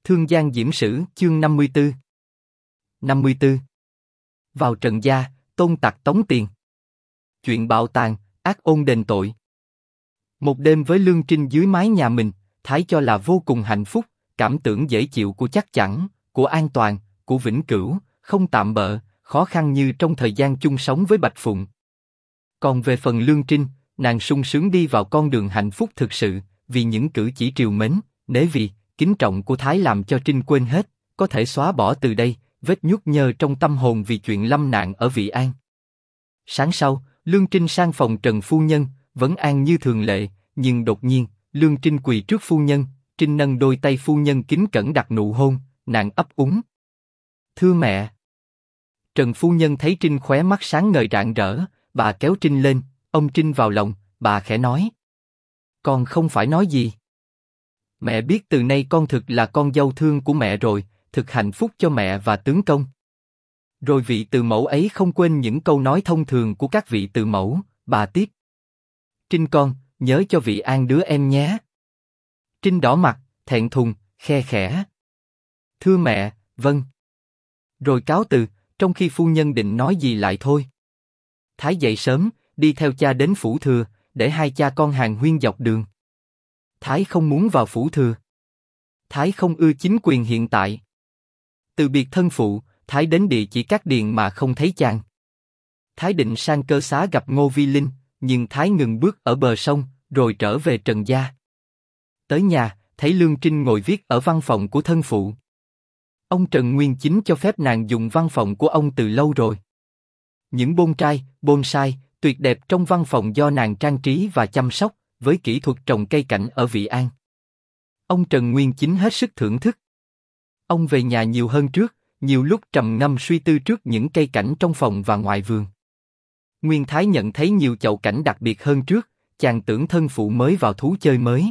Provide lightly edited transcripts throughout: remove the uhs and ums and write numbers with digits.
Thương Giang Diễm Sử chương 54. 54. Vào trần gia, Tôn Tặc tống tiền. Chuyện bạo tàn, ác ôn đền tội. Một đêm với Lương Trinh dưới mái nhà mình, Thái cho là vô cùng hạnh phúc, cảm tưởng dễ chịu của chắc chắn, của an toàn, của vĩnh cửu, không tạm bợ, khó khăn như trong thời gian chung sống với Bạch Phụng. Còn về phần Lương Trinh, nàng sung sướng đi vào con đường hạnh phúc thực sự, vì những cử chỉ trìu mến, nể vì, kính trọng của Thái làm cho Trinh quên hết, có thể xóa bỏ từ đây vết nhút nhơ trong tâm hồn vì chuyện lâm nạn ở Vị An. Sáng sau, Lương Trinh sang phòng Trần phu nhân, vấn an như thường lệ, nhưng đột nhiên, Lương Trinh quỳ trước phu nhân, Trinh nâng đôi tay phu nhân kính cẩn đặt nụ hôn, nàng ấp úng. Thưa mẹ. Trần phu nhân thấy Trinh khóe mắt sáng ngời rạng rỡ, bà kéo Trinh lên, ôm Trinh vào lòng, bà khẽ nói. Con không phải nói gì. Mẹ biết từ nay con thực là con dâu thương của mẹ rồi, thực hạnh phúc cho mẹ và tướng công. Rồi vị từ mẫu ấy không quên những câu nói thông thường của các vị từ mẫu, bà tiếp. Trinh con, nhớ cho Vị An đứa em nhé. Trinh đỏ mặt, thẹn thùng, khe khẽ. Thưa mẹ, vâng. Rồi cáo từ, trong khi phu nhân định nói gì lại thôi. Thái dậy sớm, đi theo cha đến phủ thừa, để hai cha con hàn huyên dọc đường. Thái không muốn vào phủ thừa. Thái không ưa chính quyền hiện tại. Từ biệt thân phụ, Thái đến địa chỉ Cát Điền mà không thấy chàng. Thái định sang Cơ Xá gặp Ngô Vi Linh, nhưng Thái ngừng bước ở bờ sông, rồi trở về Trần gia. Tới nhà, thấy Lương Trinh ngồi viết ở văn phòng của thân phụ. Ông Trần Nguyên Chính cho phép nàng dùng văn phòng của ông từ lâu rồi. Những bonsai tuyệt đẹp trong văn phòng do nàng trang trí và chăm sóc, với kỹ thuật trồng cây cảnh ở Vị An. Ông Trần Nguyên Chính hết sức thưởng thức. Ông về nhà nhiều hơn trước, nhiều lúc trầm ngâm suy tư trước những cây cảnh trong phòng và ngoài vườn. Nguyên Thái nhận thấy nhiều chậu cảnh đặc biệt hơn trước, chàng tưởng thân phụ mới vào thú chơi mới.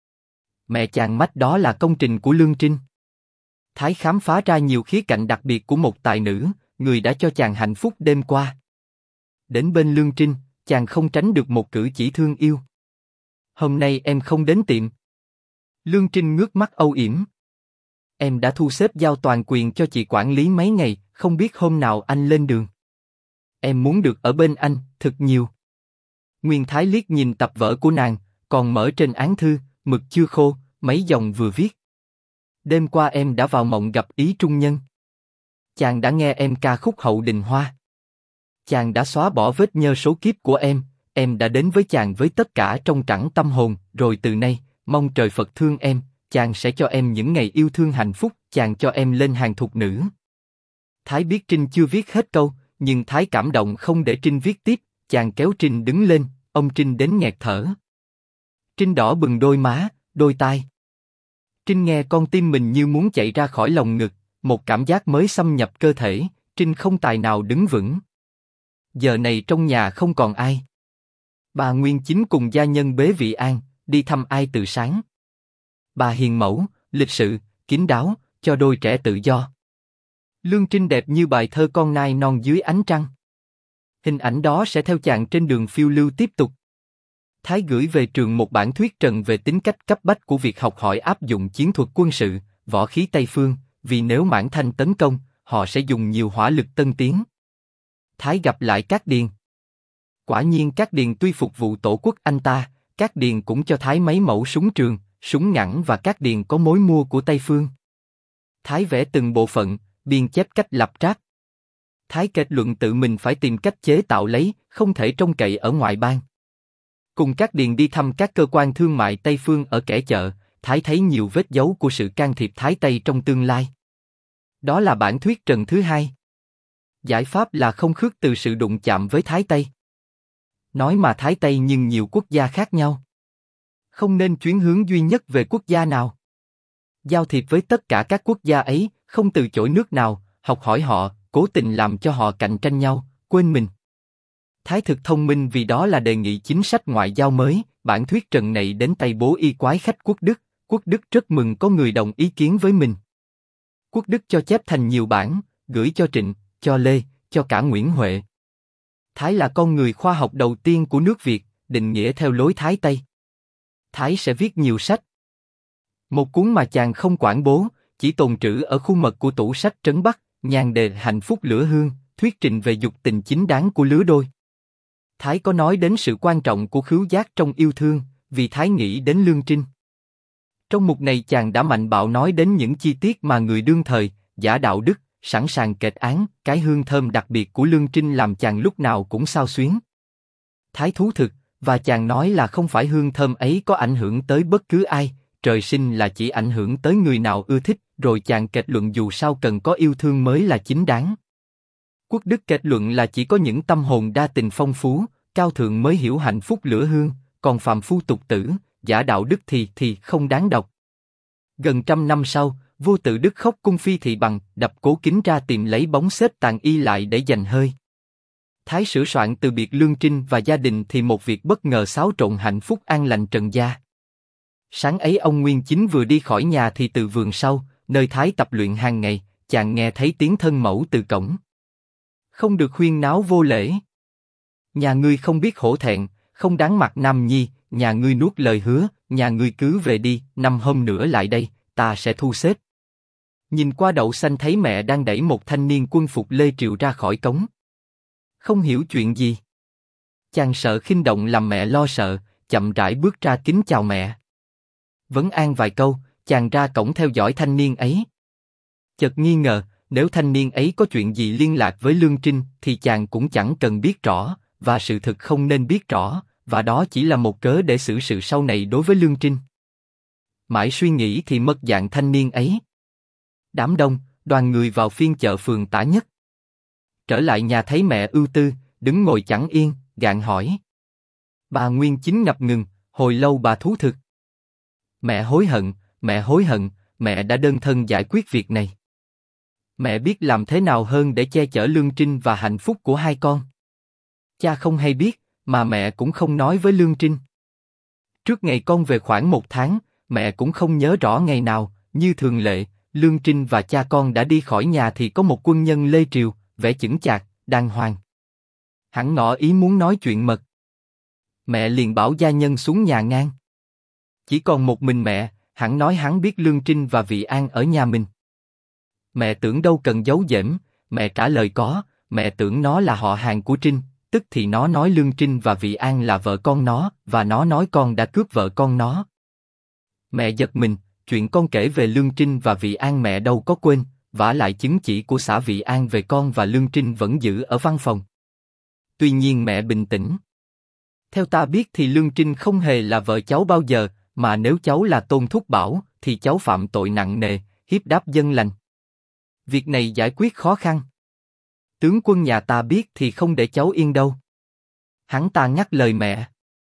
Mẹ chàng mách đó là công trình của Lương Trinh. Thái khám phá ra nhiều khía cạnh đặc biệt của một tài nữ, người đã cho chàng hạnh phúc đêm qua. Đến bên Lương Trinh, chàng không tránh được một cử chỉ thương yêu. Hôm nay em không đến tiệm. Lương Trinh ngước mắt âu yểm. Em đã thu xếp giao toàn quyền cho chị quản lý mấy ngày, không biết hôm nào anh lên đường. Em muốn được ở bên anh, thật nhiều. Nguyên Thái liếc nhìn tập vở của nàng, còn mở trên án thư, mực chưa khô, mấy dòng vừa viết. Đêm qua em đã vào mộng gặp ý trung nhân. Chàng đã nghe em ca khúc Hậu Đình Hoa. Chàng đã xóa bỏ vết nhơ số kiếp của em đã đến với chàng với tất cả trong trẳng tâm hồn, rồi từ nay, mong trời Phật thương em, chàng sẽ cho em những ngày yêu thương hạnh phúc, chàng cho em lên hàng thục nữ. Thái biết Trinh chưa viết hết câu, nhưng Thái cảm động không để Trinh viết tiếp, chàng kéo Trinh đứng lên, ông Trinh đến nghẹt thở. Trinh đỏ bừng đôi má, đôi tai. Trinh nghe con tim mình như muốn chạy ra khỏi lồng ngực, một cảm giác mới xâm nhập cơ thể, Trinh không tài nào đứng vững. Giờ này trong nhà không còn ai. Bà Nguyên Chính cùng gia nhân bế Vị An, đi thăm ai từ sáng. Bà hiền mẫu, lịch sự, kín đáo, cho đôi trẻ tự do. Lương Trinh đẹp như bài thơ con nai non dưới ánh trăng. Hình ảnh đó sẽ theo chàng trên đường phiêu lưu tiếp tục. Thái gửi về trường một bản thuyết trần về tính cách cấp bách của việc học hỏi áp dụng chiến thuật quân sự, võ khí Tây phương, vì nếu Mãn Thanh tấn công, họ sẽ dùng nhiều hỏa lực tân tiến. Thái gặp lại Cát Điền. Quả nhiên Cát Điền tuy phục vụ tổ quốc anh ta, Cát Điền cũng cho Thái mấy mẫu súng trường, súng ngắn và Cát Điền có mối mua của Tây phương. Thái vẽ từng bộ phận, biên chép cách lập tráp. Thái kết luận tự mình phải tìm cách chế tạo lấy, không thể trông cậy ở ngoại bang. Cùng Cát Điền đi thăm các cơ quan thương mại Tây phương ở kẻ chợ, Thái thấy nhiều vết dấu của sự can thiệp Thái Tây trong tương lai. Đó là bản thuyết trần thứ hai. Giải pháp là không khước từ sự đụng chạm với Thái Tây. Nói mà Thái Tây nhưng nhiều quốc gia khác nhau. Không nên chuyến hướng duy nhất về quốc gia nào. Giao thiệp với tất cả các quốc gia ấy, không từ chối nước nào, học hỏi họ, cố tình làm cho họ cạnh tranh nhau, quên mình. Thái thực thông minh vì đó là đề nghị chính sách ngoại giao mới, bản thuyết trần này đến tay bố y quái khách Quốc Đức rất mừng có người đồng ý kiến với mình. Quốc Đức cho chép thành nhiều bản, gửi cho Trịnh, cho Lê, cho cả Nguyễn Huệ. Thái là con người khoa học đầu tiên của nước Việt, định nghĩa theo lối Thái Tây. Thái sẽ viết nhiều sách. Một cuốn mà chàng không quản bố, chỉ tồn trữ ở khu mật của tủ sách Trấn Bắc, nhan đề hạnh phúc lửa hương, thuyết trình về dục tình chính đáng của lứa đôi. Thái có nói đến sự quan trọng của khứu giác trong yêu thương, vì Thái nghĩ đến Lương Trinh. Trong mục này chàng đã mạnh bạo nói đến những chi tiết mà người đương thời, giả đạo đức, sẵn sàng kệt án, cái hương thơm đặc biệt của Lương Trinh làm chàng lúc nào cũng xao xuyến. Thái thú thực, và chàng nói là không phải hương thơm ấy có ảnh hưởng tới bất cứ ai, trời sinh là chỉ ảnh hưởng tới người nào ưa thích, rồi chàng kết luận dù sao cần có yêu thương mới là chính đáng. Quốc Đức kết luận là chỉ có những tâm hồn đa tình phong phú, cao thượng mới hiểu hạnh phúc lửa hương, còn phàm phu tục tử, giả đạo đức thì không đáng đọc. Gần 100 năm sau, Vua Tự Đức khóc cung phi thị bằng, đập cố kính ra tìm lấy bóng xếp tàn y lại để dành hơi. Thái sửa soạn từ biệt Lương Trinh và gia đình thì một việc bất ngờ xáo trộn hạnh phúc an lành Trần gia. Sáng ấy ông Nguyên Chính vừa đi khỏi nhà thì từ vườn sau, nơi Thái tập luyện hàng ngày, chàng nghe thấy tiếng thân mẫu từ cổng. Không được khuyên náo vô lễ. Nhà ngươi không biết hổ thẹn, không đáng mặt nam nhi, nhà ngươi nuốt lời hứa, nhà ngươi cứ về đi, 5 hôm nữa lại đây, ta sẽ thu xếp. Nhìn qua đậu xanh thấy mẹ đang đẩy một thanh niên quân phục lê triều ra khỏi cống. Không hiểu chuyện gì. Chàng sợ khinh động làm mẹ lo sợ, chậm rãi bước ra kính chào mẹ. Vấn an vài câu, chàng ra cổng theo dõi thanh niên ấy. Chợt nghi ngờ, nếu thanh niên ấy có chuyện gì liên lạc với Lương Trinh thì chàng cũng chẳng cần biết rõ, và sự thực không nên biết rõ, và đó chỉ là một cớ để xử sự sau này đối với Lương Trinh. Mãi suy nghĩ thì mất dạng thanh niên ấy. Đám đông, đoàn người vào phiên chợ phường Tả Nhất. Trở lại nhà thấy mẹ ưu tư, đứng ngồi chẳng yên, gạn hỏi. Bà Nguyên Chính ngập ngừng, hồi lâu bà thú thực. Mẹ hối hận, mẹ hối hận, mẹ đã đơn thân giải quyết việc này. Mẹ biết làm thế nào hơn để che chở Lương Trinh và hạnh phúc của hai con. Cha không hay biết, mà mẹ cũng không nói với Lương Trinh. Trước ngày con về khoảng 1 tháng, mẹ cũng không nhớ rõ ngày nào, như thường lệ, Lương Trinh và cha con đã đi khỏi nhà thì có một quân nhân Lê Triều, vẻ chững chạc, đàng hoàng. Hắn ngỏ ý muốn nói chuyện mật. Mẹ liền bảo gia nhân xuống nhà ngang. Chỉ còn một mình mẹ, hắn nói hắn biết Lương Trinh và Vị An ở nhà mình. Mẹ tưởng đâu cần giấu giếm, mẹ trả lời có, mẹ tưởng nó là họ hàng của Trinh, tức thì nó nói Lương Trinh và Vị An là vợ con nó, và nó nói con đã cướp vợ con nó. Mẹ giật mình, chuyện con kể về Lương Trinh và Vị An mẹ đâu có quên, vả lại chứng chỉ của xã Vị An về con và Lương Trinh vẫn giữ ở văn phòng. Tuy nhiên mẹ bình tĩnh. Theo ta biết thì Lương Trinh không hề là vợ cháu bao giờ, mà nếu cháu là Tôn Thúc Bảo, thì cháu phạm tội nặng nề, hiếp đáp dân lành. Việc này giải quyết khó khăn. Tướng quân nhà ta biết thì không để cháu yên đâu. Hắn ta ngắt lời mẹ.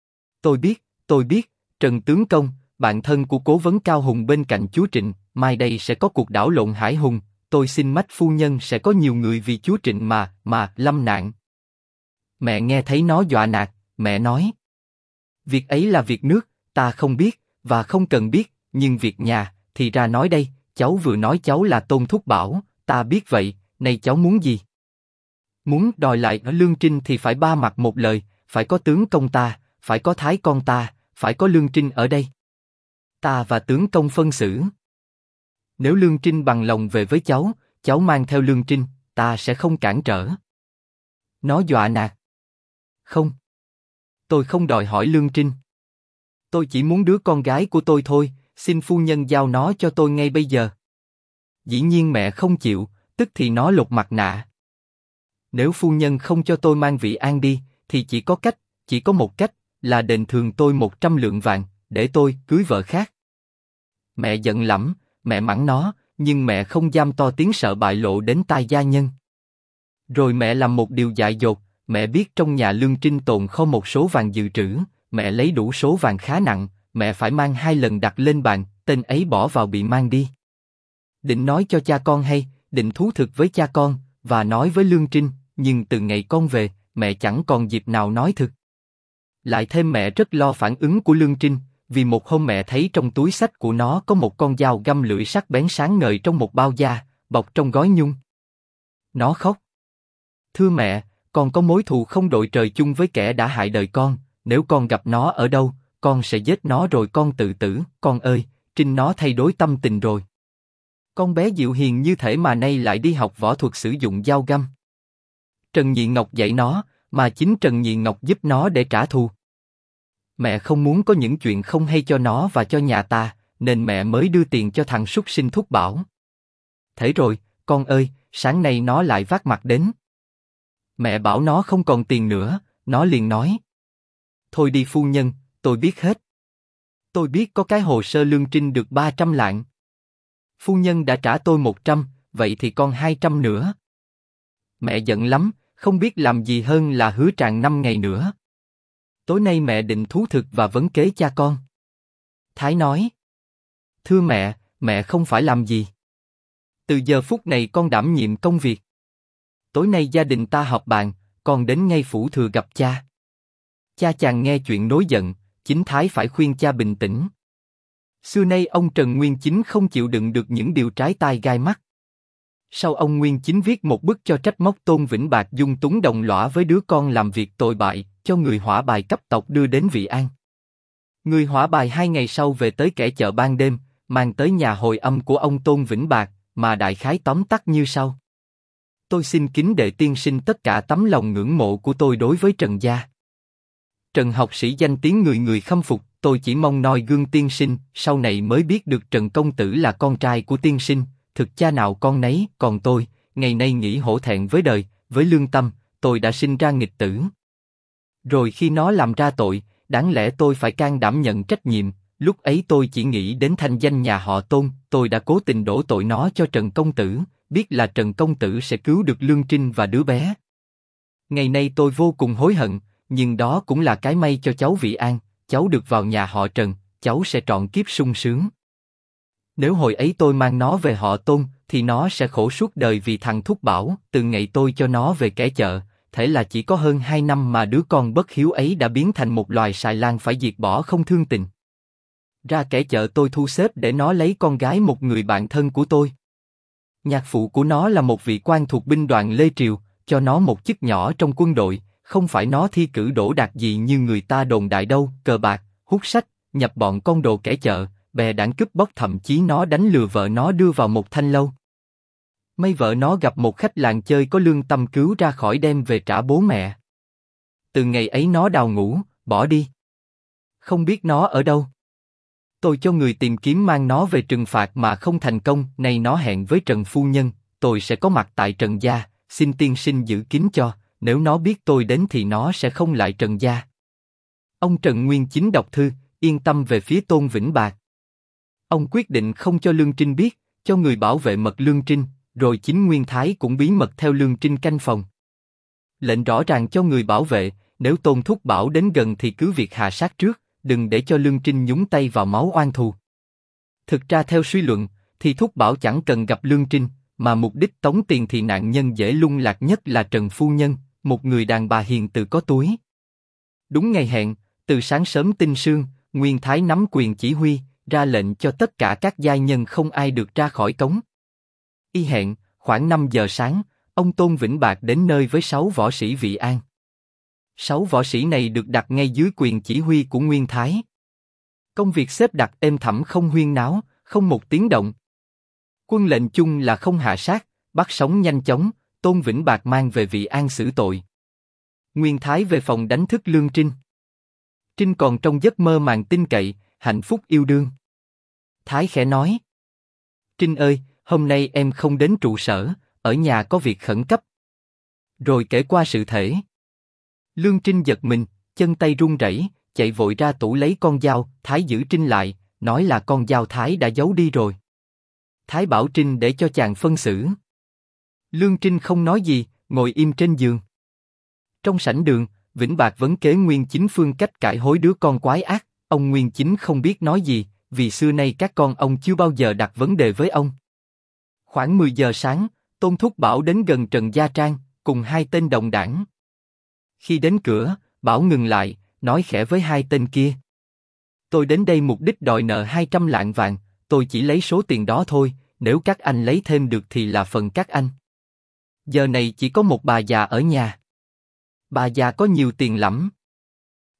Tôi biết, Trần Tướng Công, bạn thân của Cố vấn Cao Hùng bên cạnh chúa Trịnh, mai đây sẽ có cuộc đảo lộn hải hùng, tôi xin mách phu nhân sẽ có nhiều người vì chúa Trịnh mà lâm nạn. Mẹ nghe thấy nó dọa nạt, mẹ nói. Việc ấy là việc nước, ta không biết, và không cần biết, nhưng việc nhà, thì ra nói đây, cháu vừa nói cháu là Tôn Thúc Bảo, ta biết vậy, này cháu muốn gì? Muốn đòi lại ở Lương Trinh thì phải ba mặt một lời, phải có tướng công ta, phải có thái con ta, phải có Lương Trinh ở đây. Ta và tướng công phân xử. Nếu Lương Trinh bằng lòng về với cháu mang theo Lương Trinh, ta sẽ không cản trở. Nó dọa nạt. Không. Tôi không đòi hỏi Lương Trinh. Tôi chỉ muốn đứa con gái của tôi thôi, xin phu nhân giao nó cho tôi ngay bây giờ. Dĩ nhiên mẹ không chịu, tức thì nó lột mặt nạ. Nếu phu nhân không cho tôi mang Vị An đi, thì chỉ có một cách, là đền thường tôi 100 lượng vàng, để tôi cưới vợ khác. Mẹ giận lắm, mẹ mắng nó, nhưng mẹ không dám to tiếng sợ bại lộ đến tai gia nhân. Rồi mẹ làm một điều dại dột, mẹ biết trong nhà Lương Trinh tồn kho một số vàng dự trữ, mẹ lấy đủ số vàng khá nặng, mẹ phải mang 2 lần đặt lên bàn, tên ấy bỏ vào bị mang đi. Định nói cho cha con hay, định thú thực với cha con, và nói với Lương Trinh, nhưng từ ngày con về, mẹ chẳng còn dịp nào nói thực. Lại thêm mẹ rất lo phản ứng của Lương Trinh, vì một hôm mẹ thấy trong túi xách của nó có một con dao găm lưỡi sắc bén sáng ngời trong một bao da, bọc trong gói nhung. Nó khóc. Thưa mẹ, con có mối thù không đội trời chung với kẻ đã hại đời con, nếu con gặp nó ở đâu, con sẽ giết nó rồi con tự tử, con ơi, Trinh nó thay đổi tâm tình rồi. Con bé dịu hiền như thể mà nay lại đi học võ thuật sử dụng dao găm. Trần Nhị Ngọc dạy nó, mà chính Trần Nhị Ngọc giúp nó để trả thù. Mẹ không muốn có những chuyện không hay cho nó và cho nhà ta, nên mẹ mới đưa tiền cho thằng súc sinh Thúc Bảo. Thế rồi, con ơi, sáng nay nó lại vác mặt đến. Mẹ bảo nó không còn tiền nữa, nó liền nói. Thôi đi phu nhân, tôi biết hết. Tôi biết có cái hồ sơ lương trinh được 300 lạng. Phu nhân đã trả tôi 100, vậy thì còn 200 nữa. Mẹ giận lắm, không biết làm gì hơn là hứa tràng 5 ngày nữa. Tối nay mẹ định thú thực và vấn kế cha con. Thái nói. Thưa mẹ không phải làm gì. Từ giờ phút này con đảm nhiệm công việc. Tối nay gia đình ta họp bàn, con đến ngay phủ thừa gặp cha. Cha chàng nghe chuyện nổi giận, chính Thái phải khuyên cha bình tĩnh. Xưa nay ông Trần Nguyên Chính không chịu đựng được những điều trái tai gai mắt. Sau ông Nguyên Chính viết một bức cho trách móc Tôn Vĩnh Bạc dung túng đồng lõa với đứa con làm việc tội bại, cho người hỏa bài cấp tộc đưa đến Vị An. Người hỏa bài 2 ngày sau về tới kẻ chợ ban đêm, mang tới nhà hồi âm của ông Tôn Vĩnh Bạc, mà đại khái tóm tắt như sau. Tôi xin kính đệ tiên sinh tất cả tấm lòng ngưỡng mộ của tôi đối với Trần gia. Trần học sĩ danh tiếng người người khâm phục, tôi chỉ mong noi gương tiên sinh, sau này mới biết được Trần công tử là con trai của tiên sinh, thực cha nào con nấy, còn tôi, ngày nay nghĩ hổ thẹn với đời, với lương tâm, tôi đã sinh ra nghịch tử. Rồi khi nó làm ra tội, đáng lẽ tôi phải can đảm nhận trách nhiệm, lúc ấy tôi chỉ nghĩ đến thanh danh nhà họ Tôn, tôi đã cố tình đổ tội nó cho Trần công tử, biết là Trần công tử sẽ cứu được Lương Trinh và đứa bé. Ngày nay tôi vô cùng hối hận, nhưng đó cũng là cái may cho cháu Vị An, cháu được vào nhà họ Trần, cháu sẽ trọn kiếp sung sướng. Nếu hồi ấy tôi mang nó về họ Tôn, thì nó sẽ khổ suốt đời vì thằng Thúc Bảo. Từ ngày tôi cho nó về kẻ chợ, thể là chỉ có hơn 2 năm mà đứa con bất hiếu ấy đã biến thành một loài xài lang phải diệt bỏ không thương tình. Ra kẻ chợ tôi thu xếp để nó lấy con gái một người bạn thân của tôi. Nhạc phụ của nó là một vị quan thuộc binh đoàn Lê Triều, cho nó một chức nhỏ trong quân đội, không phải nó thi cử đỗ đạt gì như người ta đồn đại đâu, cờ bạc, hút sách, nhập bọn con đồ kẻ chợ, bè đảng cướp bóc, thậm chí nó đánh lừa vợ nó đưa vào một thanh lâu. May vợ nó gặp một khách làng chơi có lương tâm cứu ra khỏi đem về trả bố mẹ. Từ ngày ấy nó đào ngũ, bỏ đi. Không biết nó ở đâu. Tôi cho người tìm kiếm mang nó về trừng phạt mà không thành công, nay nó hẹn với Trần phu nhân, tôi sẽ có mặt tại Trần gia, xin tiên sinh giữ kín cho, nếu nó biết tôi đến thì nó sẽ không lại Trần gia. Ông Trần Nguyên Chính đọc thư, yên tâm về phía Tôn Vĩnh Bạc. Ông quyết định không cho Lương Trinh biết, cho người bảo vệ mật Lương Trinh, rồi chính Nguyên Thái cũng bí mật theo Lương Trinh canh phòng. Lệnh rõ ràng cho người bảo vệ, nếu Tôn Thúc Bảo đến gần thì cứ việc hạ sát trước, đừng để cho Lương Trinh nhúng tay vào máu oan thù. Thực ra theo suy luận, thì Thúc Bảo chẳng cần gặp Lương Trinh, mà mục đích tống tiền thì nạn nhân dễ lung lạc nhất là Trần phu nhân, một người đàn bà hiền từ có túi. Đúng ngày hẹn, từ sáng sớm tinh sương, Nguyên Thái nắm quyền chỉ huy, ra lệnh cho tất cả các giai nhân không ai được ra khỏi cống. Y hẹn, khoảng 5 giờ sáng, ông Tôn Vĩnh Bạc đến nơi với 6 võ sĩ Vị An. 6 võ sĩ này được đặt ngay dưới quyền chỉ huy của Nguyên Thái. Công việc xếp đặt êm thẳm, không huyên náo, không một tiếng động. Quân lệnh chung là không hạ sát, bắt sống nhanh chóng, Tôn Vĩnh Bạc mang về Vị An xử tội. Nguyên Thái về phòng đánh thức Lương Trinh. Trinh còn trong giấc mơ màng tin cậy, hạnh phúc yêu đương. Thái khẽ nói: Trinh ơi, hôm nay em không đến trụ sở, ở nhà có việc khẩn cấp. Rồi kể qua sự thể. Lương Trinh giật mình, chân tay run rẩy, chạy vội ra tủ lấy con dao. Thái giữ Trinh lại, nói là con dao Thái đã giấu đi rồi. Thái bảo Trinh để cho chàng phân xử. Lương Trinh không nói gì, ngồi im trên giường. Trong sảnh đường, Vĩnh Bạc vấn kế Nguyên Chính phương cách cải hối đứa con quái ác. Ông Nguyên Chính không biết nói gì, vì xưa nay các con ông chưa bao giờ đặt vấn đề với ông. Khoảng 10 giờ sáng, Tôn Thúc Bảo đến gần Trần Gia Trang, cùng 2 tên đồng đảng. Khi đến cửa, Bảo ngừng lại, nói khẽ với 2 tên kia: Tôi đến đây mục đích đòi nợ 200 lạng vàng, tôi chỉ lấy số tiền đó thôi, nếu các anh lấy thêm được thì là phần các anh. Giờ này chỉ có một bà già ở nhà. Bà già có nhiều tiền lắm.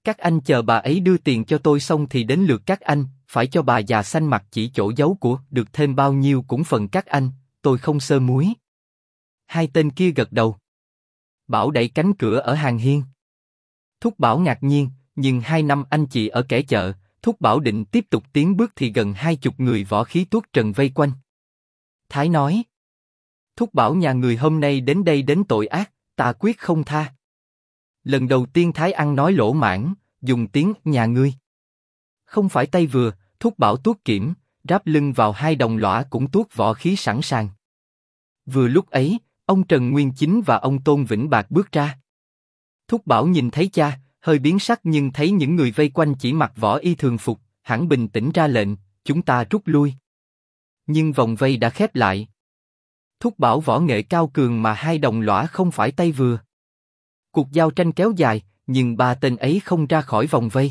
Các anh chờ bà ấy đưa tiền cho tôi xong thì đến lượt các anh, phải cho bà già xanh mặt chỉ chỗ giấu của, được thêm bao nhiêu cũng phần các anh, tôi không sơ muối. Hai tên kia gật đầu. Bảo đẩy cánh cửa ở hàng hiên. Thúc Bảo ngạc nhiên, nhưng 2 năm anh chị ở kẻ chợ, Thúc Bảo định tiếp tục tiến bước thì gần 20 người võ khí tuốt trần vây quanh. Thái nói: Thúc Bảo nhà người hôm nay đến đây đến tội ác, ta quyết không tha. Lần đầu tiên Thái ăn nói lỗ mãng, dùng tiếng nhà ngươi. Không phải tay vừa, Thúc Bảo tuốt kiểm, ráp lưng vào 2 đồng lõa cũng tuốt võ khí sẵn sàng. Vừa lúc ấy, ông Trần Nguyên Chính và ông Tôn Vĩnh Bạc bước ra. Thúc Bảo nhìn thấy cha, hơi biến sắc nhưng thấy những người vây quanh chỉ mặc võ y thường phục, hẳn bình tĩnh ra lệnh, chúng ta rút lui. Nhưng vòng vây đã khép lại. Thúc Bảo võ nghệ cao cường mà 2 đồng lõa không phải tay vừa. Cuộc giao tranh kéo dài, nhưng 3 tên ấy không ra khỏi vòng vây.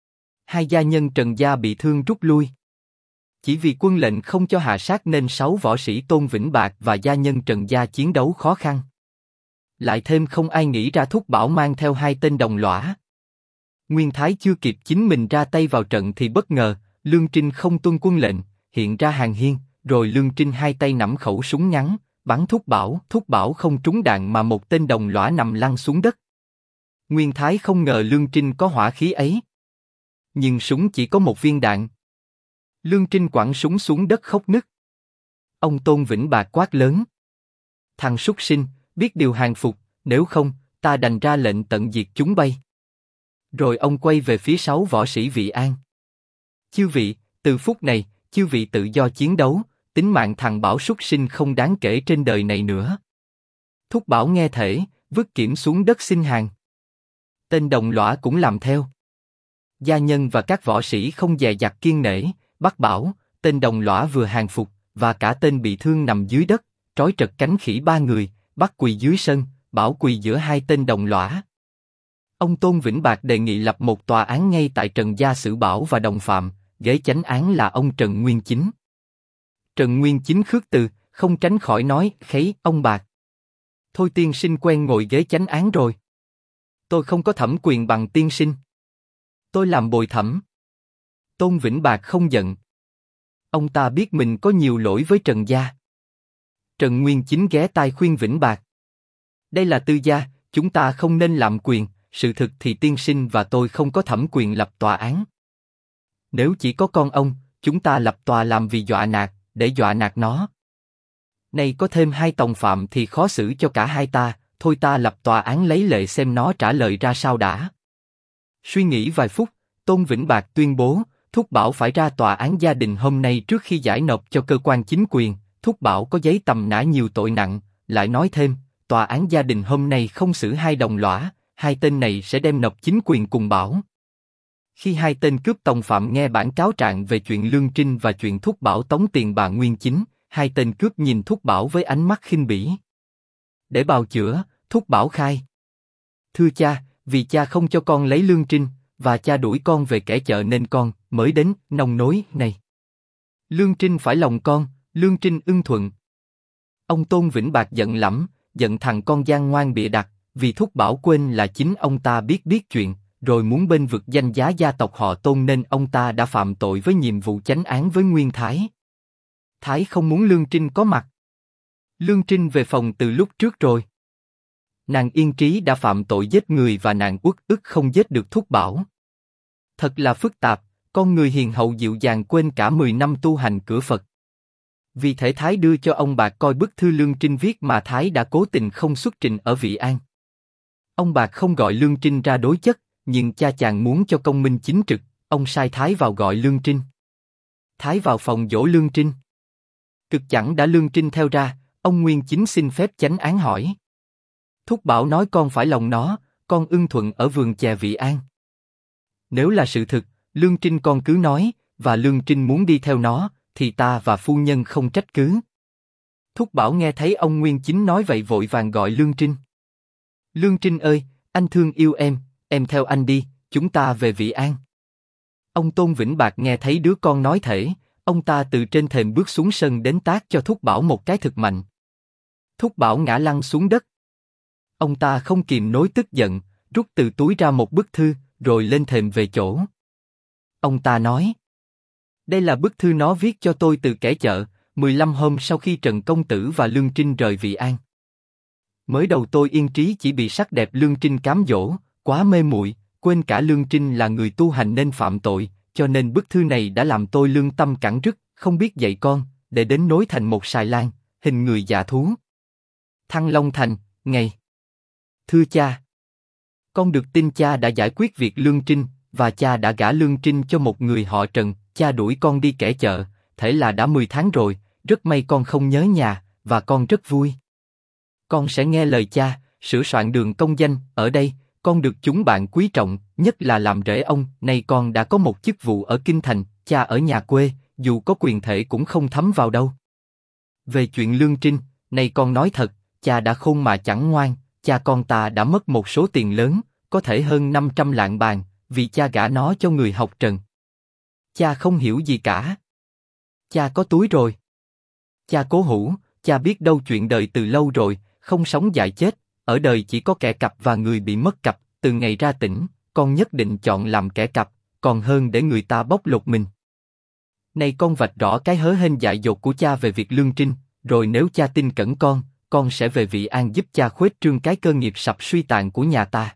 2 gia nhân Trần gia bị thương rút lui. Chỉ vì quân lệnh không cho hạ sát nên 6 võ sĩ Tôn Vĩnh Bạc và gia nhân Trần gia chiến đấu khó khăn. Lại thêm không ai nghĩ ra Thúc Bảo mang theo 2 tên đồng lõa. Nguyên Thái chưa kịp chính mình ra tay vào trận thì bất ngờ, Lương Trinh không tuân quân lệnh, hiện ra hàng hiên, rồi Lương Trinh 2 tay nắm khẩu súng ngắn, bắn Thúc Bảo không trúng đạn mà một tên đồng lõa nằm lăn xuống đất. Nguyên Thái không ngờ Lương Trinh có hỏa khí ấy. Nhưng súng chỉ có 1 viên đạn. Lương Trinh quẳng súng xuống đất khóc nức. Ông Tôn Vĩnh Bạc quát lớn: Thằng súc sinh, biết điều hàng phục, nếu không, ta đành ra lệnh tận diệt chúng bay. Rồi ông quay về phía 6 võ sĩ Vị An. Chư vị, từ phút này, chư vị tự do chiến đấu, tính mạng thằng Bảo súc sinh không đáng kể trên đời này nữa. Thúc Bảo nghe thể, vứt kiểm xuống đất xin hàng. Tên đồng lõa cũng làm theo. Gia nhân và các võ sĩ không dè dặt kiêng nể, bắt Bảo, tên đồng lõa vừa hàng phục, và cả tên bị thương nằm dưới đất, trói trật cánh khỉ 3 người, bắt quỳ dưới sân, Bảo quỳ giữa 2 tên đồng lõa. Ông Tôn Vĩnh Bạc đề nghị lập một tòa án ngay tại Trần gia xử Bảo và đồng phạm, ghế chánh án là ông Trần Nguyên Chính. Trần Nguyên Chính khước từ, không tránh khỏi nói: Khấy, ông Bạc. Thôi tiên sinh quen ngồi ghế chánh án rồi. Tôi không có thẩm quyền bằng tiên sinh. Tôi làm bồi thẩm. Tôn Vĩnh Bạc không giận. Ông ta biết mình có nhiều lỗi với Trần gia. Trần Nguyên Chính ghé tai khuyên Vĩnh Bạc: Đây là tư gia, chúng ta không nên lạm quyền, sự thực thì tiên sinh và tôi không có thẩm quyền lập tòa án. Nếu chỉ có con ông, chúng ta lập tòa làm vì dọa nạt, để dọa nạt nó. Nay có thêm 2 tòng phạm thì khó xử cho cả hai ta, thôi ta lập tòa án lấy lệ xem nó trả lời ra sao đã. Suy nghĩ vài phút, Tôn Vĩnh Bạc tuyên bố, Thúc Bảo phải ra tòa án gia đình hôm nay trước khi giải nộp cho cơ quan chính quyền. Thúc Bảo có giấy tầm nã nhiều tội nặng, lại nói thêm, tòa án gia đình hôm nay không xử 2 đồng lõa, 2 tên này sẽ đem nộp chính quyền cùng Bảo. Khi 2 tên cướp tòng phạm nghe bản cáo trạng về chuyện Lương Trinh và chuyện Thúc Bảo tống tiền bà Nguyên Chính, 2 tên cướp nhìn Thúc Bảo với ánh mắt khinh bỉ. Để bào chữa, Thúc Bảo khai: Thưa cha, vì cha không cho con lấy Lương Trinh, và cha đuổi con về kẻ chợ nên con mới đến nông nối này. Lương Trinh phải lòng con, Lương Trinh ưng thuận. Ông Tôn Vĩnh Bạc giận lắm, giận thằng con gian ngoan bịa đặt, vì Thúc Bảo quên là chính ông ta biết chuyện, rồi muốn bênh vực danh giá gia tộc họ Tôn nên ông ta đã phạm tội với nhiệm vụ chánh án với Nguyên Thái. Thái không muốn Lương Trinh có mặt. Lương Trinh về phòng từ lúc trước rồi. Nàng yên trí đã phạm tội giết người và nàng uất ức không giết được Thúc Bảo. Thật là phức tạp, con người hiền hậu dịu dàng quên cả 10 năm tu hành cửa Phật. Vì thể Thái đưa cho ông Bạc coi bức thư Lương Trinh viết mà Thái đã cố tình không xuất trình ở Vị An. Ông Bạc không gọi Lương Trinh ra đối chất, nhưng cha chàng muốn cho công minh chính trực, ông sai Thái vào gọi Lương Trinh. Thái vào phòng dỗ Lương Trinh. Cực chẳng đã Lương Trinh theo ra, ông Nguyên Chính xin phép chánh án hỏi. Thúc Bảo nói con phải lòng nó, con ưng thuận ở vườn chè Vị An. Nếu là sự thực, Lương Trinh con cứ nói, và Lương Trinh muốn đi theo nó, thì ta và phu nhân không trách cứ. Thúc Bảo nghe thấy ông Nguyên Chính nói vậy vội vàng gọi Lương Trinh. Lương Trinh ơi, anh thương yêu em theo anh đi, chúng ta về Vị An. Ông Tôn Vĩnh Bạc nghe thấy đứa con nói thể, ông ta từ trên thềm bước xuống sân đến tát cho Thúc Bảo một cái thực mạnh. Thúc Bảo ngã lăn xuống đất. Ông ta không kìm nổi tức giận, rút từ túi ra một bức thư, rồi lên thềm về chỗ. Ông ta nói: đây là bức thư nó viết cho tôi từ kẻ chợ, 15 hôm sau khi Trần Công Tử và Lương Trinh rời Vị An. Mới đầu tôi yên trí chỉ bị sắc đẹp Lương Trinh cám dỗ, quá mê muội, quên cả Lương Trinh là người tu hành nên phạm tội, cho nên bức thư này đã làm tôi lương tâm cẳng rứt, không biết dạy con, để đến nối thành một xài lang, hình người dạ thú. Thăng Long Thành, ngày. Thưa cha, con được tin cha đã giải quyết việc Lương Trinh, và cha đã gả Lương Trinh cho một người họ Trần. Cha đuổi con đi kẻ chợ, thể là đã 10 tháng rồi, rất may con không nhớ nhà, và con rất vui. Con sẽ nghe lời cha, sửa soạn đường công danh, ở đây, con được chúng bạn quý trọng, nhất là làm rể ông, nay con đã có một chức vụ ở Kinh Thành, cha ở nhà quê, dù có quyền thể cũng không thấm vào đâu. Về chuyện Lương Trinh, nay con nói thật, cha đã khôn mà chẳng ngoan, cha con ta đã mất một số tiền lớn, có thể hơn 500 lạng bạc, vì cha gả nó cho người học Trần. Cha không hiểu gì cả. Cha có túi rồi. Cha cố hữu, cha biết đâu chuyện đời từ lâu rồi, không sống dại chết, ở đời chỉ có kẻ cặp và người bị mất cặp, từ ngày ra tỉnh, con nhất định chọn làm kẻ cặp, còn hơn để người ta bóc lột mình. Nay con vạch rõ cái hớ hênh dại dột của cha về việc Lương Trinh, rồi nếu cha tin cẩn con sẽ về Vị An giúp cha khuếch trương cái cơ nghiệp sập suy tàn của nhà ta.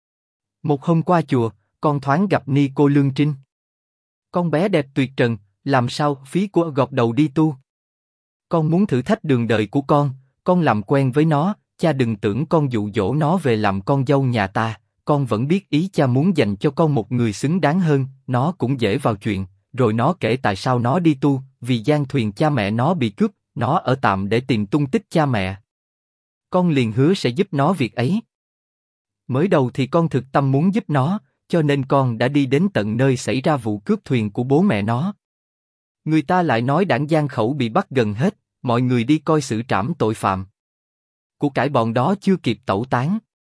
Một hôm qua chùa, con thoáng gặp ni cô Lương Trinh. Con bé đẹp tuyệt trần, làm sao phí của gọt đầu đi tu. Con muốn thử thách đường đời của con làm quen với nó, cha đừng tưởng con dụ dỗ nó về làm con dâu nhà ta, con vẫn biết ý cha muốn dành cho con một người xứng đáng hơn, nó cũng dễ vào chuyện, rồi nó kể tại sao nó đi tu, vì giang thuyền cha mẹ nó bị cướp, nó ở tạm để tìm tung tích cha mẹ. Con liền hứa sẽ giúp nó việc ấy. Mới đầu thì con thực tâm muốn giúp nó, cho nên con đã đi đến tận nơi xảy ra vụ cướp thuyền của bố mẹ nó. Người ta lại nói đảng Giang Khẩu bị bắt gần hết, mọi người đi coi xử trảm tội phạm. Của cải bọn đó chưa kịp tẩu tán.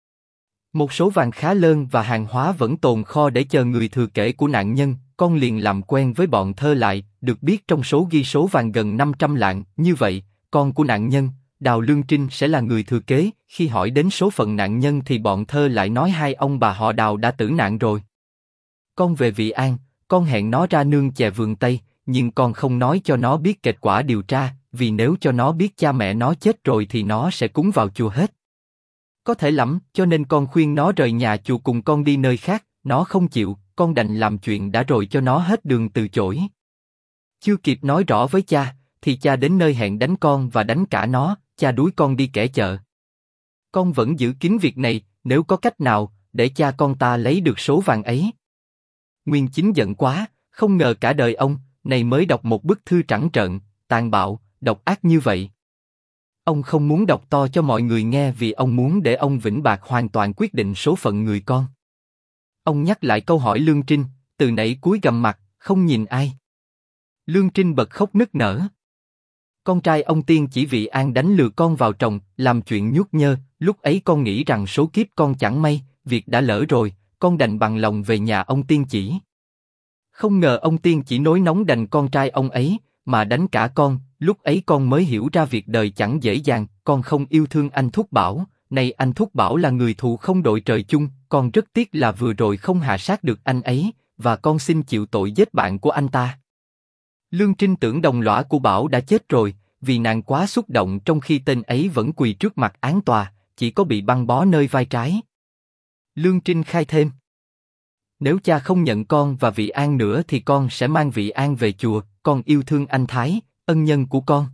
Một số vàng khá lớn và hàng hóa vẫn tồn kho để chờ người thừa kế của nạn nhân, con liền làm quen với bọn thơ lại, được biết trong số ghi số vàng gần 500 lạng, như vậy, con của nạn nhân, Đào Lương Trinh sẽ là người thừa kế, khi hỏi đến số phận nạn nhân thì bọn thơ lại nói hai ông bà họ Đào đã tử nạn rồi. Con về Vị An, con hẹn nó ra nương chè vườn Tây, nhưng con không nói cho nó biết kết quả điều tra, vì nếu cho nó biết cha mẹ nó chết rồi thì nó sẽ cúng vào chùa hết. Có thể lắm, cho nên con khuyên nó rời nhà chùa cùng con đi nơi khác, nó không chịu, con đành làm chuyện đã rồi cho nó hết đường từ chối. Chưa kịp nói rõ với cha, thì cha đến nơi hẹn đánh con và đánh cả nó, cha đuổi con đi kẻ chợ. Con vẫn giữ kín việc này, nếu có cách nào, để cha con ta lấy được số vàng ấy. Nguyên Chính giận quá, không ngờ cả đời ông, này mới đọc một bức thư trắng trợn, tàn bạo, độc ác như vậy. Ông không muốn đọc to cho mọi người nghe vì ông muốn để ông Vĩnh Bạc hoàn toàn quyết định số phận người con. Ông nhắc lại câu hỏi Lương Trinh, từ nãy cúi gằm mặt, không nhìn ai. Lương Trinh bật khóc nức nở. Con trai ông Tiên chỉ Vị An đánh lừa con vào chồng, làm chuyện nhuốc nhơ, lúc ấy con nghĩ rằng số kiếp con chẳng may, việc đã lỡ rồi, con đành bằng lòng về nhà ông Tiên chỉ. Không ngờ ông Tiên chỉ nối nóng đành con trai ông ấy, mà đánh cả con, lúc ấy con mới hiểu ra việc đời chẳng dễ dàng, con không yêu thương anh Thúc Bảo, này anh Thúc Bảo là người thù không đội trời chung, con rất tiếc là vừa rồi không hạ sát được anh ấy, và con xin chịu tội giết bạn của anh ta. Lương Trinh tưởng đồng lõa của Bảo đã chết rồi, vì nàng quá xúc động trong khi tên ấy vẫn quỳ trước mặt án tòa, chỉ có bị băng bó nơi vai trái. Lương Trinh khai thêm: nếu cha không nhận con và Vị An nữa thì con sẽ mang Vị An về chùa, con yêu thương anh Thái, ân nhân của con.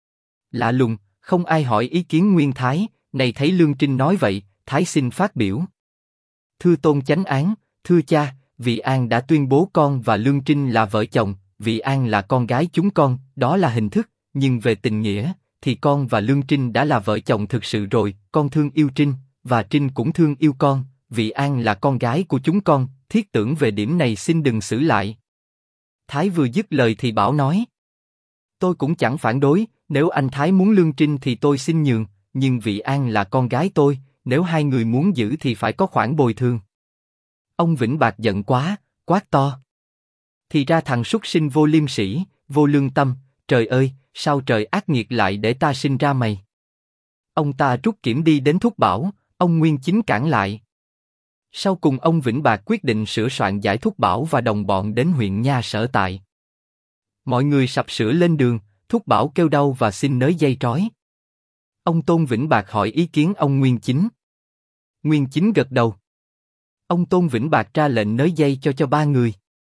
Lạ lùng, không ai hỏi ý kiến Nguyên Thái, này thấy Lương Trinh nói vậy, Thái xin phát biểu. Thưa Tôn Chánh Án, thưa cha, Vị An đã tuyên bố con và Lương Trinh là vợ chồng, Vị An là con gái chúng con, đó là hình thức, nhưng về tình nghĩa, thì con và Lương Trinh đã là vợ chồng thực sự rồi, con thương yêu Trinh, và Trinh cũng thương yêu con, Vị An là con gái của chúng con, thiết tưởng về điểm này xin đừng xử lại. Thái vừa dứt lời thì Bảo nói: tôi cũng chẳng phản đối, nếu anh Thái muốn Lương Trinh thì tôi xin nhường, nhưng Vị An là con gái tôi, nếu hai người muốn giữ thì phải có khoản bồi thường. Ông Vĩnh Bạc giận quá, quát to: thì ra thằng súc sinh vô liêm sỉ, vô lương tâm, trời ơi, sao trời ác nghiệt lại để ta sinh ra mày. Ông ta rút kiểm đi đến Thúc Bảo, ông Nguyên Chính cản lại. Sau cùng ông Vĩnh Bạc quyết định sửa soạn giải Thúc Bảo và đồng bọn đến huyện Nha sở tại. Mọi người sập sửa lên đường, Thúc Bảo kêu đau và xin nới dây trói. Ông Tôn Vĩnh Bạc hỏi ý kiến ông Nguyên Chính. Nguyên Chính gật đầu. Ông Tôn Vĩnh Bạc ra lệnh nới dây cho ba người.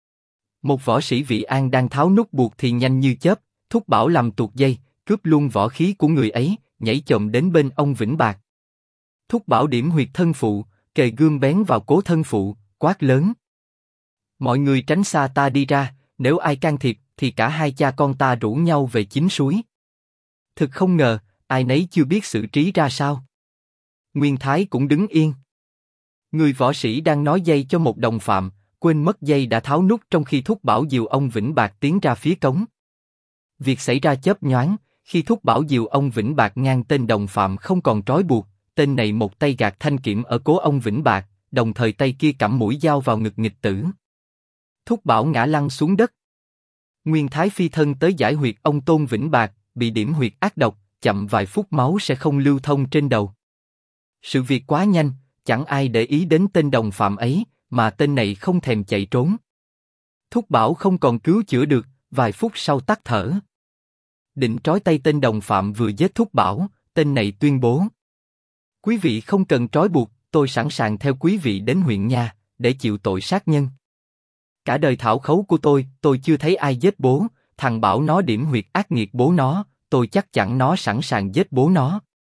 Một võ sĩ Vị An đang tháo nút buộc thì nhanh như chớp, Thúc Bảo làm tuột dây, cướp luôn võ khí của người ấy, nhảy chồm đến bên ông Vĩnh Bạc. Thúc Bảo điểm huyệt thân phụ, kề gươm bén vào cố thân phụ, quát lớn. Mọi người tránh xa ta đi ra, nếu ai can thiệp, thì cả hai cha con ta rủ nhau về chính suối. Thực không ngờ, ai nấy chưa biết xử trí ra sao. Nguyên Thái cũng đứng yên. Người võ sĩ đang nói dây cho một đồng phạm, quên mất dây đã tháo nút trong khi Thúc Bảo dìu ông Vĩnh Bạc tiến ra phía cống. Việc xảy ra chớp nhoáng, khi Thúc Bảo dìu ông Vĩnh Bạc ngang tên đồng phạm không còn trói buộc, tên này một tay gạt thanh kiểm ở cố ông Vĩnh Bạc, đồng thời tay kia cắm mũi dao vào ngực nghịch tử. Thúc Bảo ngã lăn xuống đất. Nguyên Thái phi thân tới giải huyệt ông Tôn Vĩnh Bạc, bị điểm huyệt ác độc, chậm vài phút máu sẽ không lưu thông trên đầu. Sự việc quá nhanh, chẳng ai để ý đến tên đồng phạm ấy, mà tên này không thèm chạy trốn. Thúc Bảo không còn cứu chữa được, vài phút sau tắt thở. Định trói tay tên đồng phạm vừa giết Thúc Bảo, tên này tuyên bố. Quý vị không cần trói buộc, tôi sẵn sàng theo quý vị đến huyện Nha, để chịu tội sát nhân. Cả đời thảo khấu của tôi chưa thấy ai giết bố, thằng Bảo nó điểm huyệt ác nghiệt bố nó, tôi chắc chắn nó sẵn sàng giết bố nó.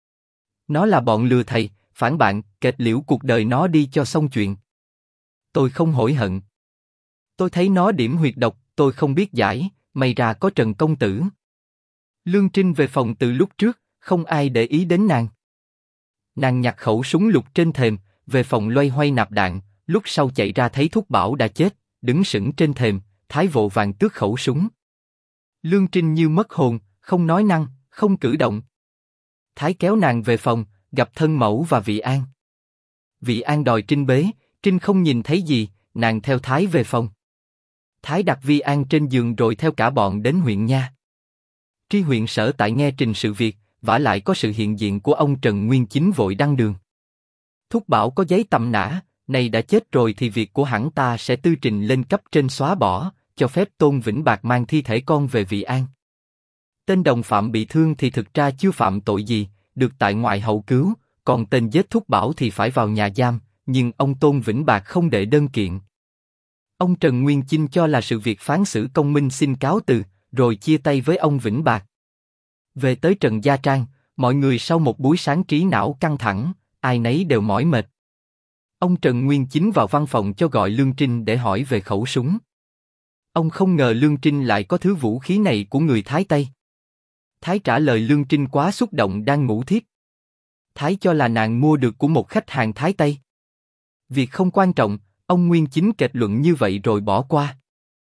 Nó là bọn lừa thầy, phản bạn, kệt liễu cuộc đời nó đi cho xong chuyện. Tôi không hối hận. Tôi thấy nó điểm huyệt độc, tôi không biết giải, may ra có Trần công tử. Lương Trinh về phòng từ lúc trước, không ai để ý đến nàng. Nàng nhặt khẩu súng lục trên thềm, về phòng loay hoay nạp đạn, lúc sau chạy ra thấy Thúc Bảo đã chết, đứng sững trên thềm, Thái vội vàng tước khẩu súng. Lương Trinh như mất hồn, không nói năng, không cử động. Thái kéo nàng về phòng, gặp thân mẫu và Vị An. Vị An đòi Trinh bế, Trinh không nhìn thấy gì, nàng theo Thái về phòng. Thái đặt Vi An trên giường rồi theo cả bọn đến huyện Nha. Tri huyện sở tại nghe trình sự việc, vả lại có sự hiện diện của ông Trần Nguyên Chính vội đăng đường. Thúc Bảo có giấy tầm nã, này đã chết rồi thì việc của hẳn ta sẽ tư trình lên cấp trên xóa bỏ, cho phép Tôn Vĩnh Bạc mang thi thể con về Vị An. Tên đồng phạm bị thương thì thực ra chưa phạm tội gì, được tại ngoại hậu cứu, còn tên giết Thúc Bảo thì phải vào nhà giam, nhưng ông Tôn Vĩnh Bạc không đệ đơn kiện. Ông Trần Nguyên Chinh cho là sự việc phán xử công minh xin cáo từ, rồi chia tay với ông Vĩnh Bạc. Về tới Trần Gia Trang, mọi người sau một buổi sáng trí não căng thẳng, ai nấy đều mỏi mệt. Ông Trần Nguyên Chính vào văn phòng cho gọi Lương Trinh để hỏi về khẩu súng. Ông không ngờ Lương Trinh lại có thứ vũ khí này của người Thái Tây. Thái trả lời Lương Trinh quá xúc động đang ngủ thiếp. Thái cho là nàng mua được của một khách hàng Thái Tây. Việc không quan trọng, ông Nguyên Chính kết luận như vậy rồi bỏ qua.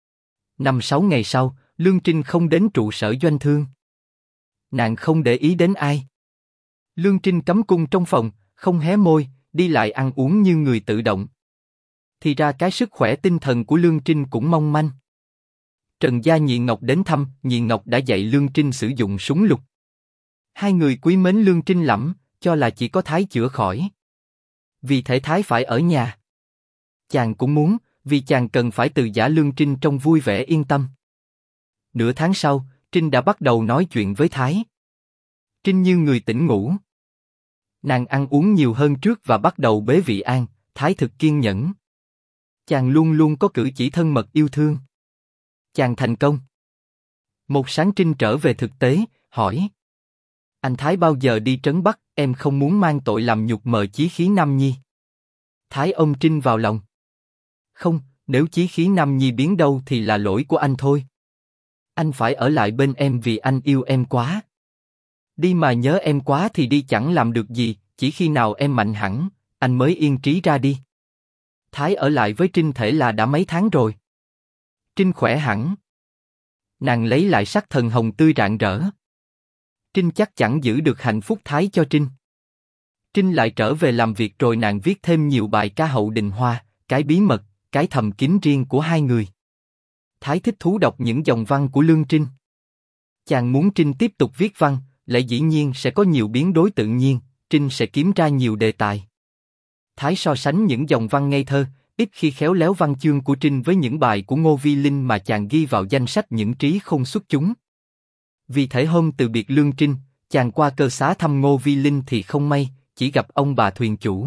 5-6 ngày sau, Lương Trinh không đến trụ sở doanh thương. Nàng không để ý đến ai. Lương Trinh cấm cung trong phòng, không hé môi, đi lại ăn uống như người tự động. Thì ra cái sức khỏe tinh thần của Lương Trinh cũng mong manh. Trần gia Nhị Ngọc đến thăm, Nhị Ngọc đã dạy Lương Trinh sử dụng súng lục. Hai người quý mến Lương Trinh lắm, cho là chỉ có Thái chữa khỏi. Vì thể Thái phải ở nhà. Chàng cũng muốn, vì chàng cần phải từ giả Lương Trinh trông vui vẻ yên tâm. Nửa tháng sau, Trinh đã bắt đầu nói chuyện với Thái. Trinh như người tỉnh ngủ. Nàng ăn uống nhiều hơn trước và bắt đầu bế Vị An, Thái thực kiên nhẫn. Chàng luôn luôn có cử chỉ thân mật yêu thương. Chàng thành công. Một sáng Trinh trở về thực tế, hỏi. Anh Thái bao giờ đi trấn Bắc, em không muốn mang tội làm nhục mờ chí khí Nam Nhi. Thái ôm Trinh vào lòng. Không, nếu chí khí Nam Nhi biến đâu thì là lỗi của anh thôi. Anh phải ở lại bên em vì anh yêu em quá. Đi mà nhớ em quá thì đi chẳng làm được gì, chỉ khi nào em mạnh hẳn, anh mới yên trí ra đi. Thái ở lại với Trinh thể là đã mấy tháng rồi. Trinh khỏe hẳn. Nàng lấy lại sắc thần hồng tươi rạng rỡ. Trinh chắc chắn giữ được hạnh phúc Thái cho Trinh. Trinh lại trở về làm việc rồi nàng viết thêm nhiều bài ca hậu đình hoa, cái bí mật, cái thầm kín riêng của hai người. Thái thích thú đọc những dòng văn của Lương Trinh. Chàng muốn Trinh tiếp tục viết văn, lẽ dĩ nhiên sẽ có nhiều biến đối tự nhiên, Trinh sẽ kiếm ra nhiều đề tài. Thái so sánh những dòng văn ngây thơ, ít khi khéo léo văn chương của Trinh với những bài của Ngô Vi Linh mà chàng ghi vào danh sách những trí không xuất chúng. Vì thể hôm từ biệt Lương Trinh, chàng qua cơ xá thăm Ngô Vi Linh thì không may, chỉ gặp ông bà thuyền chủ.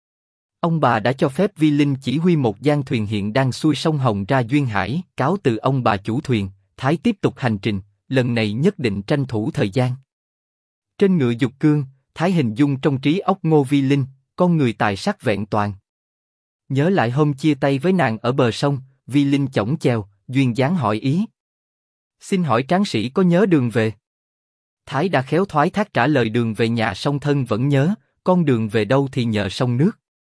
Ông bà đã cho phép Vi Linh chỉ huy một gian thuyền hiện đang xuôi sông Hồng ra duyên hải. Cáo từ ông bà chủ thuyền, Thái tiếp tục hành trình, lần này nhất định tranh thủ thời gian. Trên ngựa dục cương, Thái hình dung trong trí óc Ngô Vi Linh, con người tài sắc vẹn toàn. Nhớ lại hôm chia tay với nàng ở bờ sông, Vi Linh chõng chèo, duyên dáng hỏi ý. Xin hỏi tráng sĩ có nhớ đường về? Thái đã khéo thoái thác trả lời đường về nhà song thân vẫn nhớ, con đường về đâu thì nhờ sông nước.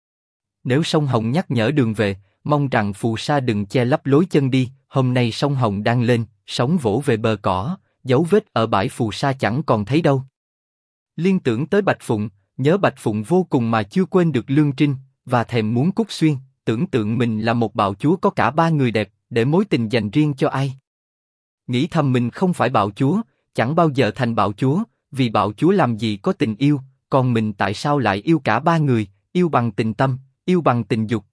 Nếu sông Hồng nhắc nhở đường về, mong rằng phù sa đừng che lấp lối chân đi. Hôm nay sông Hồng đang lên, sóng vỗ về bờ cỏ, dấu vết ở bãi phù sa chẳng còn thấy đâu. Liên tưởng tới Bạch Phụng, nhớ Bạch Phụng vô cùng mà chưa quên được Lương Trinh, và thèm muốn Cúc Xuyên, tưởng tượng mình là một bạo chúa có cả ba người đẹp, để mối tình dành riêng cho ai. Nghĩ thầm mình không phải bạo chúa, chẳng bao giờ thành bạo chúa, vì bạo chúa làm gì có tình yêu, còn mình tại sao lại yêu cả ba người, yêu bằng tình tâm, yêu bằng tình dục.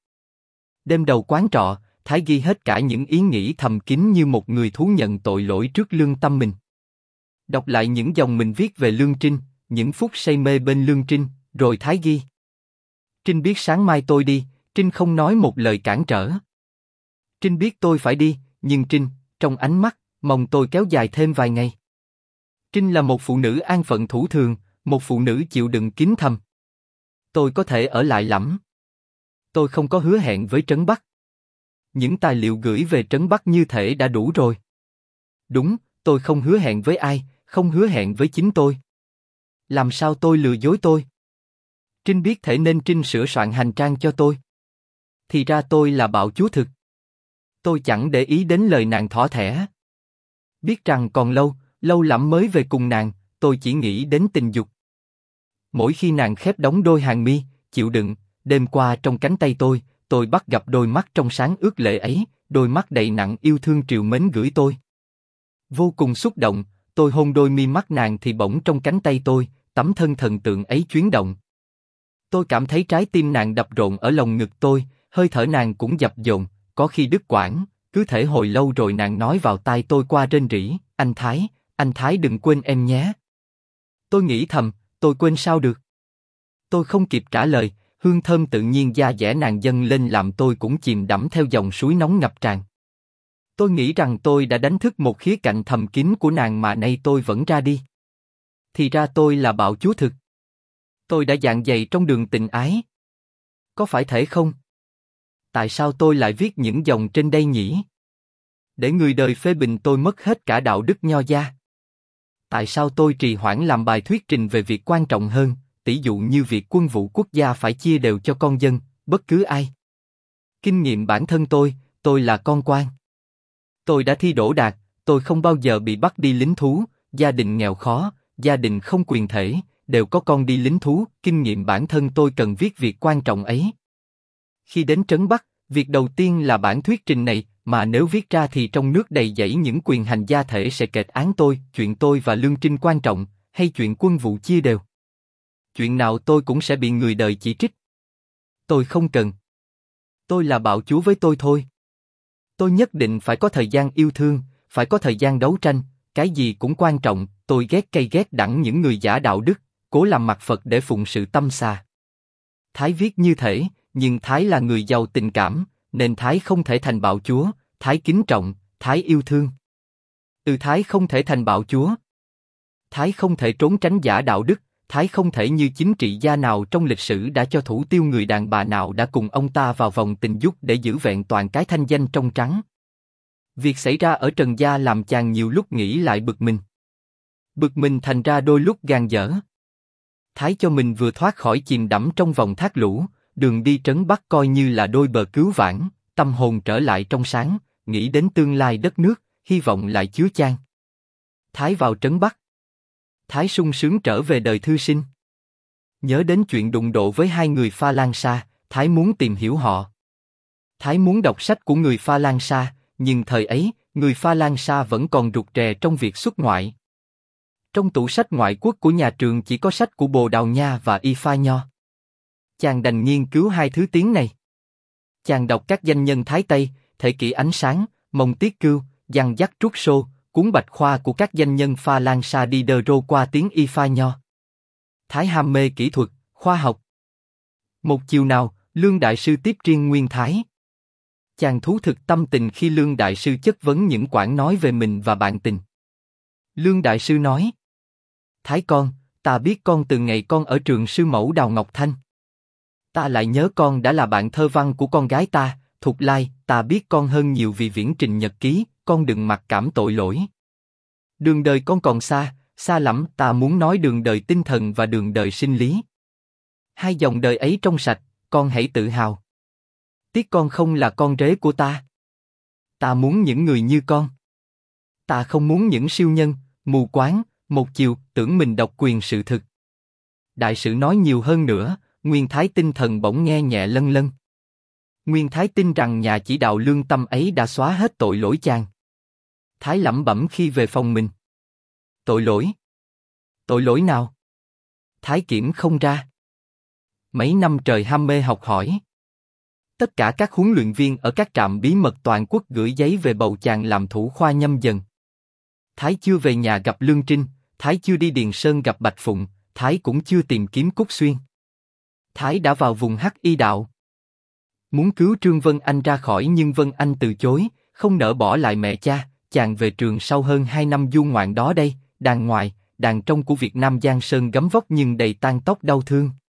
Đêm đầu quán trọ, Thái ghi hết cả những ý nghĩ thầm kín như một người thú nhận tội lỗi trước lương tâm mình. Đọc lại những dòng mình viết về Lương Trinh, những phút say mê bên Lương Trinh, rồi Thái ghi. Trinh biết sáng mai tôi đi, Trinh không nói một lời cản trở. Trinh biết tôi phải đi, nhưng Trinh, trong ánh mắt, mong tôi kéo dài thêm vài ngày. Trinh là một phụ nữ an phận thủ thường, một phụ nữ chịu đựng kín thầm. Tôi có thể ở lại lắm. Tôi không có hứa hẹn với Trấn Bắc. Những tài liệu gửi về Trấn Bắc như thể đã đủ rồi. Đúng, tôi không hứa hẹn với ai, không hứa hẹn với chính tôi. Làm sao tôi lừa dối tôi? Trinh biết thể nên Trinh sửa soạn hành trang cho tôi. Thì ra tôi là bạo chúa thực. Tôi chẳng để ý đến lời nàng thỏ thẻ. Biết rằng còn lâu, lâu lắm mới về cùng nàng, tôi chỉ nghĩ đến tình dục. Mỗi khi nàng khép đóng đôi hàng mi, chịu đựng, đêm qua trong cánh tay tôi bắt gặp đôi mắt trong sáng ướt lệ ấy, đôi mắt đầy nặng yêu thương trìu mến gửi tôi. Vô cùng xúc động, tôi hôn đôi mi mắt nàng thì bỗng trong cánh tay tôi, tấm thân thần tượng ấy chuyển động. Tôi cảm thấy trái tim nàng đập rộn ở lồng ngực tôi, hơi thở nàng cũng dập dồn, có khi đứt quãng, cứ thể hồi lâu rồi nàng nói vào tai tôi qua rên rỉ, anh Thái đừng quên em nhé. Tôi nghĩ thầm, tôi quên sao được. Tôi không kịp trả lời, hương thơm tự nhiên da dẻ nàng dâng lên làm tôi cũng chìm đắm theo dòng suối nóng ngập tràn. Tôi nghĩ rằng tôi đã đánh thức một khía cạnh thầm kín của nàng mà nay tôi vẫn ra đi. Thì ra tôi là bạo chúa thực. Tôi đã dạn dày trong đường tình ái. Có phải thể không? Tại sao tôi lại viết những dòng trên đây nhỉ? Để người đời phê bình tôi mất hết cả đạo đức nho gia. Tại sao tôi trì hoãn làm bài thuyết trình về việc quan trọng hơn, tỷ dụ như việc quân vụ quốc gia phải chia đều cho con dân, bất cứ ai? Kinh nghiệm bản thân tôi là con quan. Tôi đã thi đỗ đạt, tôi không bao giờ bị bắt đi lính thú, gia đình nghèo khó, gia đình không quyền thể, đều có con đi lính thú, kinh nghiệm bản thân tôi cần viết việc quan trọng ấy. Khi đến Trấn Bắc, việc đầu tiên là bản thuyết trình này, mà nếu viết ra thì trong nước đầy dẫy những quyền hành gia thể sẽ kệt án tôi, chuyện tôi và Lương Trinh quan trọng, hay chuyện quân vụ chia đều. Chuyện nào tôi cũng sẽ bị người đời chỉ trích. Tôi không cần. Tôi là bạo chúa với tôi thôi. Tôi nhất định phải có thời gian yêu thương, phải có thời gian đấu tranh, cái gì cũng quan trọng, tôi ghét cay ghét đắng những người giả đạo đức, cố làm mặt Phật để phụng sự tâm xà. Thái viết như thể, nhưng Thái là người giàu tình cảm, nên Thái không thể thành bạo chúa, Thái kính trọng, Thái yêu thương. Thái không thể thành bạo chúa. Thái không thể trốn tránh giả đạo đức, Thái không thể như chính trị gia nào trong lịch sử đã cho thủ tiêu người đàn bà nào đã cùng ông ta vào vòng tình dục để giữ vẹn toàn cái thanh danh trong trắng. Việc xảy ra ở Trần Gia làm chàng nhiều lúc nghĩ lại bực mình. Bực mình thành ra đôi lúc gàn dở. Thái cho mình vừa thoát khỏi chìm đắm trong vòng thác lũ, đường đi Trấn Bắc coi như là đôi bờ cứu vãn, tâm hồn trở lại trong sáng, nghĩ đến tương lai đất nước, hy vọng lại chứa chan. Thái vào Trấn Bắc. Thái sung sướng trở về đời thư sinh. Nhớ đến chuyện đụng độ với hai người Pha Lang Sa, Thái muốn tìm hiểu họ. Thái muốn đọc sách của người Pha Lang Sa, nhưng thời ấy, người Pha Lang Sa vẫn còn rụt rè trong việc xuất ngoại. Trong tủ sách ngoại quốc của nhà trường chỉ có sách của Bồ Đào Nha và Y Pha Nho. Chàng đành nghiên cứu hai thứ tiếng này. Chàng đọc các danh nhân Thái Tây, Thể kỷ Ánh Sáng, Mông Tiết Cưu, Giăng Dắt Trúc Sô, cuốn Bạch Khoa của các danh nhân Pha Lan Sa Đi Đơ Rô qua tiếng Y Pha Nho. Thái ham mê kỹ thuật, khoa học. Một chiều nào, Lương Đại Sư tiếp riêng Nguyên Thái. Chàng thú thực tâm tình khi Lương Đại Sư chất vấn những quảng nói về mình và bạn tình. Lương Đại Sư nói: Thái con, ta biết con từ ngày con ở trường sư mẫu Đào Ngọc Thanh. Ta lại nhớ con đã là bạn thơ văn của con gái ta, Thục Lai. Ta biết con hơn nhiều vì viễn trình nhật ký, con đừng mặc cảm tội lỗi. Đường đời con còn xa, xa lắm. Ta muốn nói đường đời tinh thần và đường đời sinh lý. Hai dòng đời ấy trong sạch, con hãy tự hào. Tiếc con không là con rể của ta. Ta muốn những người như con. Ta không muốn những siêu nhân, mù quáng, một chiều, tưởng mình độc quyền sự thực. Đại sử nói nhiều hơn nữa, Nguyên Thái tinh thần bỗng nghe nhẹ lân lân. Nguyên Thái tin rằng nhà chỉ đạo lương tâm ấy đã xóa hết tội lỗi chàng. Thái lẩm bẩm khi về phòng mình. Tội lỗi? Tội lỗi nào? Thái kiểm không ra. Mấy năm trời ham mê học hỏi. Tất cả các huấn luyện viên ở các trạm bí mật toàn quốc gửi giấy về bầu chàng làm thủ khoa Nhâm Dần. Thái chưa về nhà gặp Lương Trinh, Thái chưa đi Điền Sơn gặp Bạch Phụng, Thái cũng chưa tìm kiếm Cúc Xuyên. Thái đã vào vùng Hắc Y đạo. Muốn cứu Trương Vân Anh ra khỏi nhưng Vân Anh từ chối, không nỡ bỏ lại mẹ cha. Chàng về trường sau hơn 2 năm du ngoạn đó đây, đàng ngoài, đàng trong của Việt Nam Giang Sơn gấm vóc nhưng đầy tang tóc đau thương.